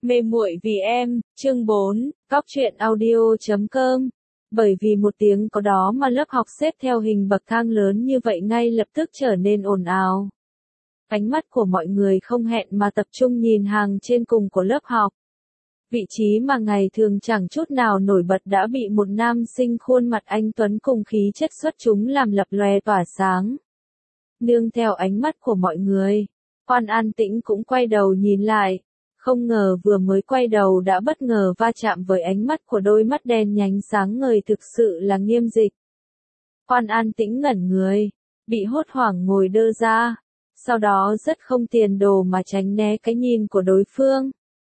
Mê muội vì em, chương 4, Cóc truyện audio.com. Bởi vì một tiếng có đó mà lớp học xếp theo hình bậc thang lớn như vậy ngay lập tức trở nên ồn ào. Ánh mắt của mọi người không hẹn mà tập trung nhìn hàng trên cùng của lớp học. Vị trí mà ngày thường chẳng chút nào nổi bật đã bị một nam sinh khuôn mặt anh tuấn cùng khí chất xuất chúng làm lập lòe tỏa sáng. Nương theo ánh mắt của mọi người, Quan An Tĩnh cũng quay đầu nhìn lại. Không ngờ vừa mới quay đầu đã bất ngờ va chạm với ánh mắt của đôi mắt đen nhánh sáng ngời thực sự là Nghiêm Dịch. Quan An Tĩnh ngẩn người, bị hốt hoảng ngồi đơ ra, sau đó rất không tiền đồ mà tránh né cái nhìn của đối phương.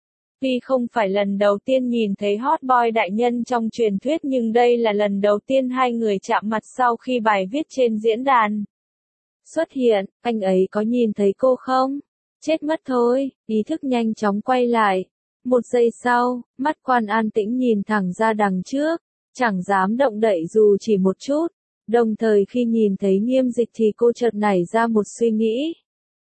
Tuy không phải lần đầu tiên nhìn thấy hot boy đại nhân trong truyền thuyết nhưng đây là lần đầu tiên hai người chạm mặt sau khi bài viết trên diễn đàn xuất hiện. Anh ấy có nhìn thấy cô không? Chết mất thôi, ý thức nhanh chóng quay lại. Một giây sau, mắt Quan An Tĩnh nhìn thẳng ra đằng trước, chẳng dám động đậy dù chỉ một chút. Đồng thời khi nhìn thấy Nghiêm Dịch thì cô chợt nảy ra một suy nghĩ.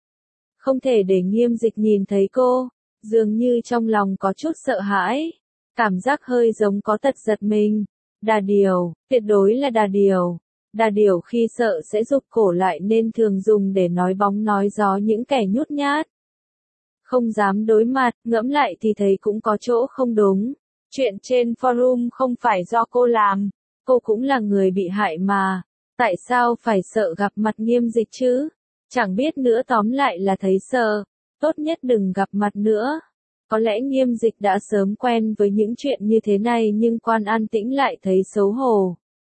Không thể để Nghiêm Dịch nhìn thấy cô, dường như trong lòng có chút sợ hãi. Cảm giác hơi giống có tật giật mình. Đà điểu, tuyệt đối là đà điểu. Đà điểu khi sợ sẽ rụt cổ lại nên thường dùng để nói bóng nói gió những kẻ nhút nhát. Không dám đối mặt, ngẫm lại thì thấy cũng có chỗ không đúng. Chuyện trên forum không phải do cô làm, cô cũng là người bị hại mà. Tại sao phải sợ gặp mặt Nghiêm Dịch chứ? Chẳng biết nữa, tóm lại là thấy sợ. Tốt nhất đừng gặp mặt nữa. Có lẽ Nghiêm Dịch đã sớm quen với những chuyện như thế này nhưng Quan An Tĩnh lại thấy xấu hổ.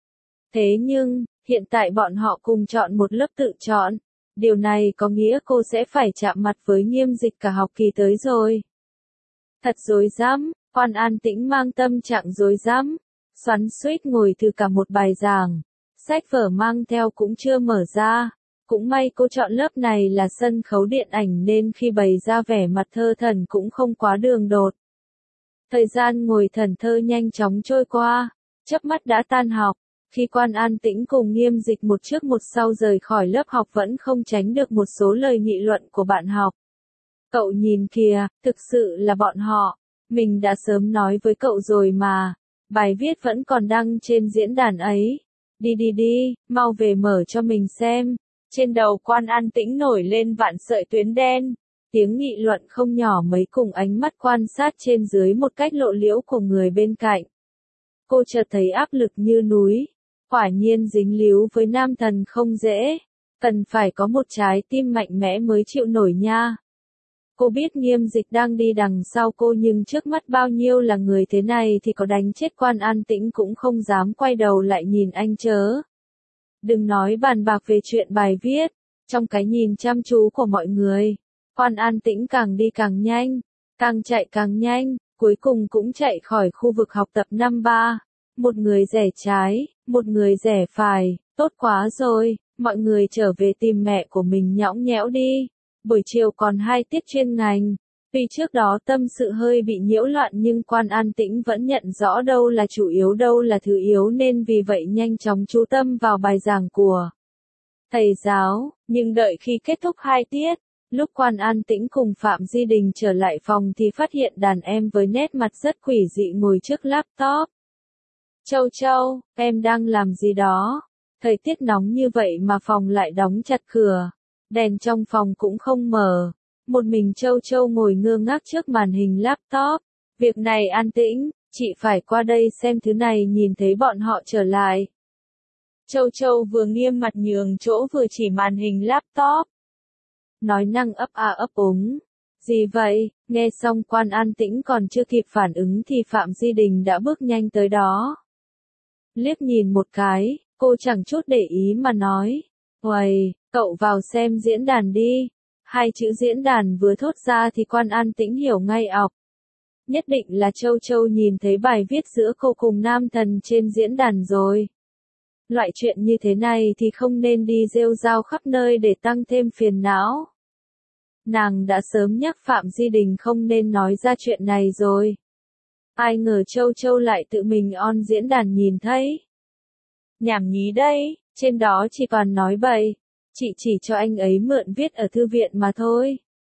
Thế nhưng, hiện tại bọn họ cùng chọn một lớp tự chọn. Điều này có nghĩa cô sẽ phải chạm mặt với Nghiêm Dịch cả học kỳ tới rồi. Thật rối rắm, Quan An Tĩnh mang tâm trạng rối rắm, xoắn xuýt ngồi thử cả một bài giảng. Sách vở mang theo cũng chưa mở ra. Cũng may cô chọn lớp này là sân khấu điện ảnh nên khi bày ra vẻ mặt thơ thẩn cũng không quá đường đột. Thời gian ngồi thẫn thơ nhanh chóng trôi qua, chớp mắt đã tan học. Khi Quan An Tĩnh cùng Nghiêm Dịch một trước một sau rời khỏi lớp học vẫn không tránh được một số lời nghị luận của bạn học. Cậu nhìn kìa, thực sự là bọn họ. Mình đã sớm nói với cậu rồi mà. Bài viết vẫn còn đăng trên diễn đàn ấy. Đi, mau về mở cho mình xem. Trên đầu Quan An Tĩnh nổi lên vạn sợi tuyến đen. Tiếng nghị luận không nhỏ mấy cùng ánh mắt quan sát trên dưới một cách lộ liễu của người bên cạnh. Cô chợt thấy áp lực như núi. Quả nhiên dính líu với nam thần không dễ. Cần phải có một trái tim mạnh mẽ mới chịu nổi nha. Cô biết Nghiêm Dịch đang đi đằng sau cô nhưng trước mắt bao nhiêu là người thế này thì có đánh chết Quan An Tĩnh cũng không dám quay đầu lại nhìn anh chớ. Đừng nói bàn bạc về chuyện bài viết. Trong cái nhìn chăm chú của mọi người, Quan An Tĩnh càng đi càng nhanh, càng chạy càng nhanh, cuối cùng cũng chạy khỏi khu vực học tập năm 3. Một người rẽ trái, một người rẽ phải, tốt quá rồi, mọi người trở về tìm mẹ của mình nhõng nhẽo đi. Buổi chiều còn 2 tiết chuyên ngành. Tuy trước đó tâm sự hơi bị nhiễu loạn nhưng Quan An Tĩnh vẫn nhận rõ đâu là chủ yếu đâu là thứ yếu nên vì vậy nhanh chóng chú tâm vào bài giảng của thầy giáo. Nhưng đợi khi kết thúc 2 tiết, lúc Quan An Tĩnh cùng Phạm Di Đình trở lại phòng thì phát hiện đàn em với nét mặt rất quỷ dị ngồi trước laptop. Châu, em đang làm gì đó? Thời tiết nóng như vậy mà phòng lại đóng chặt cửa. Đèn trong phòng cũng không mở. Một mình Châu ngồi ngơ ngác trước màn hình laptop. Việc này An Tĩnh, chị phải qua đây xem thứ này. Nhìn thấy bọn họ trở lại. Châu vừa nghiêm mặt nhường chỗ vừa chỉ màn hình laptop. Nói năng ấp a ấp úng. Gì vậy? Nghe xong Quan An Tĩnh còn chưa kịp phản ứng thì Phạm Di Đình đã bước nhanh tới đó. Liếc nhìn một cái, cô chẳng chút để ý mà nói. Uầy, cậu vào xem diễn đàn đi. 2 chữ diễn đàn vừa thốt ra thì Quan An Tĩnh hiểu ngay ọc. Nhất định là Châu nhìn thấy bài viết giữa cô cùng nam thần trên diễn đàn rồi. Loại chuyện như thế này thì không nên đi rêu rao khắp nơi để tăng thêm phiền não. Nàng đã sớm nhắc Phạm Di Đình không nên nói ra chuyện này rồi. Ai ngờ Châu lại tự mình on diễn đàn nhìn thấy. Nhảm nhí đây, trên đó chỉ toàn nói bậy. Chị chỉ cho anh ấy mượn viết ở thư viện mà thôi.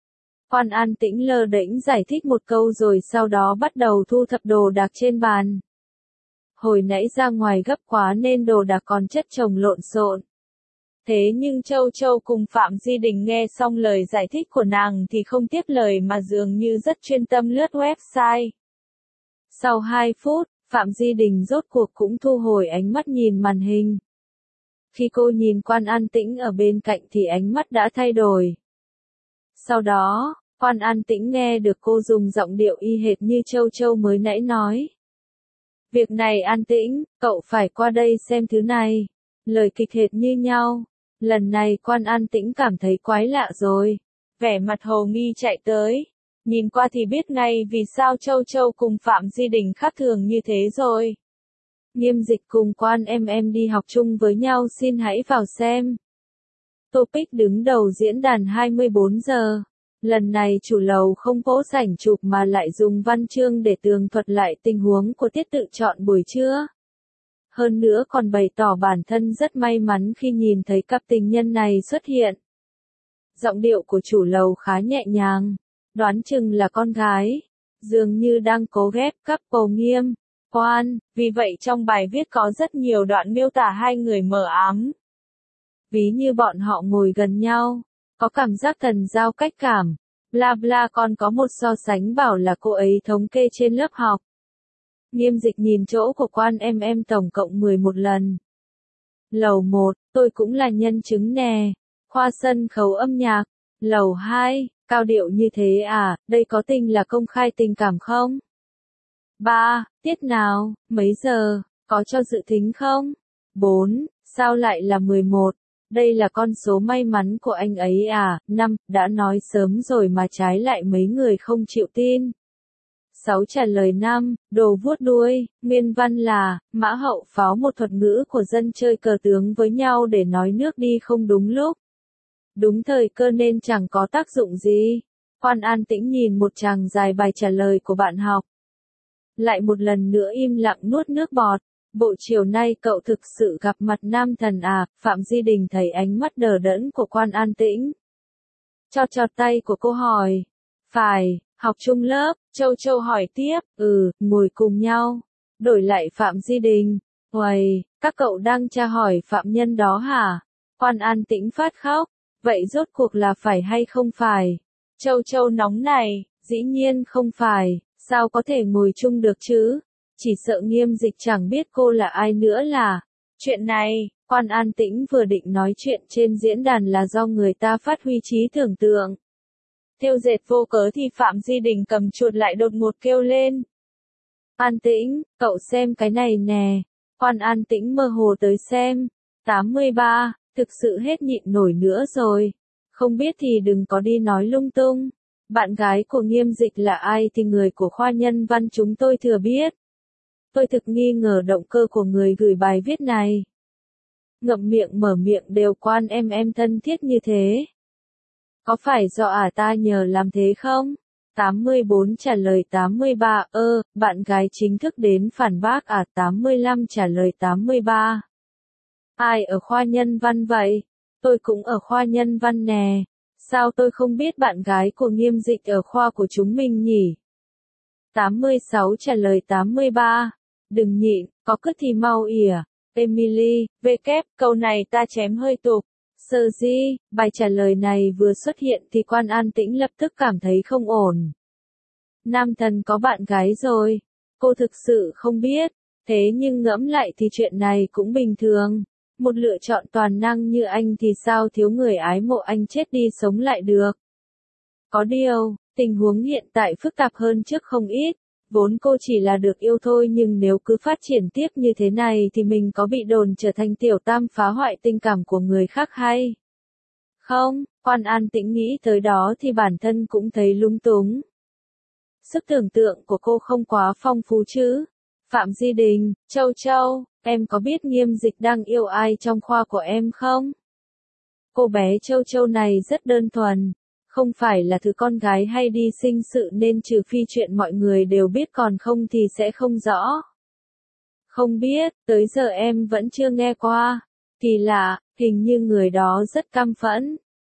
Quan An Tĩnh lơ đễnh giải thích một câu rồi sau đó bắt đầu thu thập đồ đạc trên bàn. Hồi nãy ra ngoài gấp quá nên đồ đạc còn chất chồng lộn xộn. Thế nhưng Châu Châu cùng Phạm Di Đình nghe xong lời giải thích của nàng thì không tiếp lời mà dường như rất chuyên tâm lướt website. Sau 2 phút, Phạm Di Đình rốt cuộc cũng thu hồi ánh mắt nhìn màn hình. Khi cô nhìn Quan An Tĩnh ở bên cạnh thì ánh mắt đã thay đổi. Sau đó, Quan An Tĩnh nghe được cô dùng giọng điệu y hệt như Châu Châu mới nãy nói. Việc này An Tĩnh, cậu phải qua đây xem thứ này. Lời kịch hệt như nhau. Lần này Quan An Tĩnh cảm thấy quái lạ rồi. Vẻ mặt hồ nghi chạy tới. Nhìn qua thì biết ngay vì sao Châu Châu cùng Phạm Di Đình khác thường như thế rồi. Nghiêm Dịch cùng Quan em đi học chung với nhau, xin hãy vào xem. Topic đứng đầu diễn đàn 24 giờ. Lần này chủ lầu không cố rảnh chụp mà lại dùng văn chương để tường thuật lại tình huống của tiết tự chọn buổi trưa. Hơn nữa còn bày tỏ bản thân rất may mắn khi nhìn thấy cặp tình nhân này xuất hiện. Giọng điệu của chủ lầu khá nhẹ nhàng, đoán chừng là con gái, dường như đang cố ghép couple Nghiêm, Quan, vì vậy trong bài viết có rất nhiều đoạn miêu tả hai người mờ ám. Ví như bọn họ ngồi gần nhau, có cảm giác thần giao cách cảm, bla bla, còn có một so sánh bảo là cô ấy thống kê trên lớp học. Nghiêm Dịch nhìn chỗ của Quan em tổng cộng 11 lần. Lầu 1, tôi cũng là nhân chứng nè. Khoa sân khấu âm nhạc. Lầu 2, cao điệu như thế à, đây có tình là công khai tình cảm không? 3, tiết nào, mấy giờ, có cho dự thính không? 4, sao lại là 11? Đây là con số may mắn của anh ấy à? 5, đã nói sớm rồi mà trái lại mấy người không chịu tin. 6 trả lời 5, đồ vuốt đuôi, nguyên văn là, mã hậu pháo một thuật ngữ của dân chơi cờ tướng với nhau để nói nước đi không đúng lúc. Đúng thời cơ nên chẳng có tác dụng gì. Quan An Tĩnh nhìn một tràng dài bài trả lời của bạn học. Lại một lần nữa im lặng nuốt nước bọt. Bộ chiều nay cậu thực sự gặp mặt nam thần à? Phạm Di Đình thấy ánh mắt đờ đẫn của Quan An Tĩnh. Chọt tay của cô hỏi. Phải, học chung lớp, Châu Châu hỏi tiếp, ngồi cùng nhau. Đổi lại Phạm Di Đình. Uầy, các cậu đang tra hỏi phạm nhân đó hả? Quan An Tĩnh phát khóc. Vậy rốt cuộc là phải hay không phải? Châu Châu nóng này, dĩ nhiên không phải, sao có thể ngồi chung được chứ? Chỉ sợ Nghiêm Dịch chẳng biết cô là ai nữa là. Chuyện này, Quan An Tĩnh vừa định nói chuyện trên diễn đàn là do người ta phát huy trí tưởng tượng. Thêu dệt vô cớ thì Phạm Di Đình cầm chuột lại đột ngột kêu lên. An Tĩnh, cậu xem cái này nè. Quan An Tĩnh mơ hồ tới xem. 83, thực sự hết nhịn nổi nữa rồi. Không biết thì đừng có đi nói lung tung. Bạn gái của Nghiêm Dịch là ai thì người của khoa nhân văn chúng tôi thừa biết. Tôi thực nghi ngờ động cơ của người gửi bài viết này. Ngậm miệng mở miệng đều Quan em thân thiết như thế. Có phải do ta nhờ làm thế không? 84 trả lời 83, bạn gái chính thức đến phản bác 85 trả lời 83. Ai ở khoa nhân văn vậy? Tôi cũng ở khoa nhân văn nè. Sao tôi không biết bạn gái của Nghiêm Dịch ở khoa của chúng mình nhỉ? 86 trả lời 83. Đừng nhịn, có cứt thì mau ỉa. Emily, câu này ta chém hơi tục. Sơ di, bài trả lời này vừa xuất hiện thì Quan An Tĩnh lập tức cảm thấy không ổn. Nam thần có bạn gái rồi. Cô thực sự không biết. Thế nhưng ngẫm lại thì chuyện này cũng bình thường. Một lựa chọn toàn năng như anh thì sao thiếu người ái mộ anh chết đi sống lại được. Có điều, tình huống hiện tại phức tạp hơn trước không ít. Vốn cô chỉ là được yêu thôi nhưng nếu cứ phát triển tiếp như thế này thì mình có bị đồn trở thành tiểu tam phá hoại tình cảm của người khác hay không? Quan An Tĩnh nghĩ tới đó thì bản thân cũng thấy lung túng. Sức tưởng tượng của cô không quá phong phú chứ. Phạm Di Đình, Châu Châu, em có biết Nghiêm Dịch đang yêu ai trong khoa của em không? Cô bé Châu Châu này rất đơn thuần. Không phải là thứ con gái hay đi sinh sự nên trừ phi chuyện mọi người đều biết còn không thì sẽ không rõ. Không biết, tới giờ em vẫn chưa nghe qua. Kỳ lạ, hình như người đó rất căm phẫn.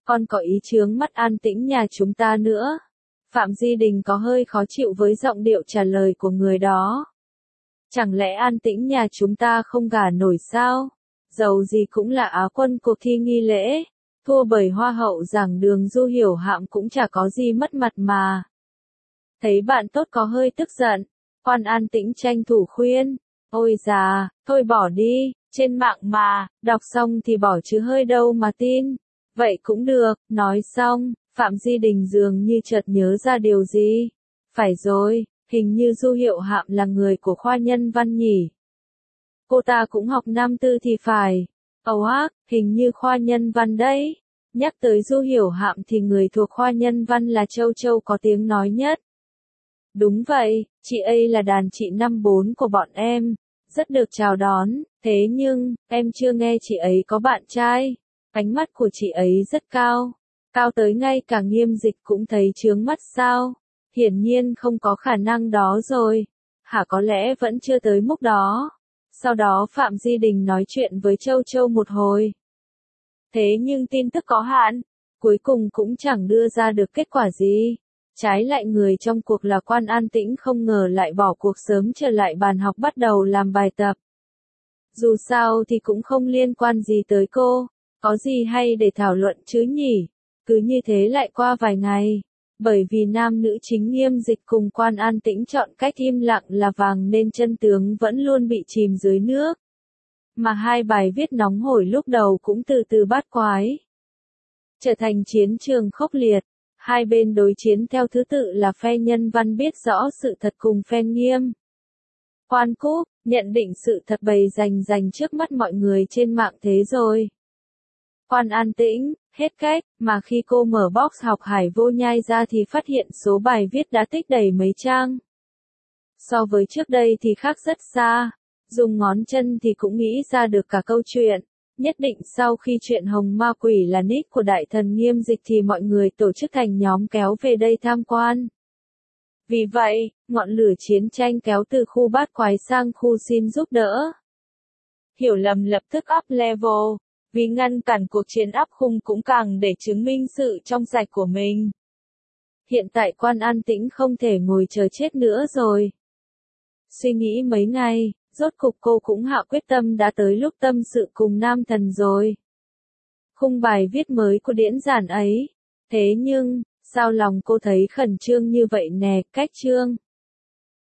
Còn có ý chướng mắt An Tĩnh nhà chúng ta nữa. Phạm Di Đình có hơi khó chịu với giọng điệu trả lời của người đó. Chẳng lẽ An Tĩnh nhà chúng ta không gả nổi sao? Dầu gì cũng là Á quân cuộc thi nghi lễ. Thua bởi Hoa hậu giảng đường Du Hiểu Hạm cũng chả có gì mất mặt mà. Thấy bạn tốt có hơi tức giận. Quan An Tĩnh tranh thủ khuyên. Ôi già, thôi bỏ đi, trên mạng mà, đọc xong thì bỏ chứ hơi đâu mà tin. Vậy cũng được, nói xong, Phạm Di Đình dường như chợt nhớ ra điều gì. Phải rồi, hình như Du Hiểu Hạm là người của khoa nhân văn nhỉ. Cô ta cũng học năm tư thì phải. Hình như khoa nhân văn đấy. Nhắc tới Du Hiểu Hạm thì người thuộc khoa nhân văn là Châu Châu có tiếng nói nhất. Đúng vậy, chị ấy là đàn chị năm 4 của bọn em. Rất được chào đón, thế nhưng, em chưa nghe chị ấy có bạn trai. Ánh mắt của chị ấy rất cao. Cao tới ngay cả Nghiêm Dịch cũng thấy chướng mắt sao. Hiển nhiên không có khả năng đó rồi. Hả, có lẽ vẫn chưa tới mức đó. Sau đó Phạm Di Đình nói chuyện với Châu Châu một hồi. Thế nhưng tin tức có hạn, cuối cùng cũng chẳng đưa ra được kết quả gì. Trái lại người trong cuộc là Quan An Tĩnh không ngờ lại bỏ cuộc sớm trở lại bàn học bắt đầu làm bài tập. Dù sao thì cũng không liên quan gì tới cô, có gì hay để thảo luận chứ nhỉ. Cứ như thế lại qua vài ngày. Bởi vì nam nữ chính Nghiêm Dịch cùng Quan An Tĩnh chọn cách im lặng là vàng nên chân tướng vẫn luôn bị chìm dưới nước. Mà hai bài viết nóng hổi lúc đầu cũng từ từ bát quái. Trở thành chiến trường khốc liệt. Hai bên đối chiến theo thứ tự là phe nhân văn biết rõ sự thật cùng phe Nghiêm. Quan Cúc, nhận định sự thật bày rành trước mắt mọi người trên mạng thế rồi. Quan An Tĩnh, hết cách, mà khi cô mở box học Hải Vô Nhai ra thì phát hiện số bài viết đã tích đầy mấy trang. So với trước đây thì khác rất xa, dùng ngón chân thì cũng nghĩ ra được cả câu chuyện. Nhất định sau khi chuyện Hồng Ma Quỷ là nick của đại thần Nghiêm Dịch thì mọi người tổ chức thành nhóm kéo về đây tham quan. Vì vậy, ngọn lửa chiến tranh kéo từ khu bát quái sang khu xin giúp đỡ. Hiểu lầm lập tức up level, vì ngăn cản cuộc chiến áp khung cũng càng để chứng minh sự trong sạch của mình. Hiện tại Quan An Tĩnh không thể ngồi chờ chết nữa rồi. Suy nghĩ mấy ngày, rốt cục cô cũng hạ quyết tâm đã tới lúc tâm sự cùng nam thần rồi. Khung bài viết mới của điển giản ấy. Thế nhưng, sao lòng cô thấy khẩn trương như vậy nè, cách chương.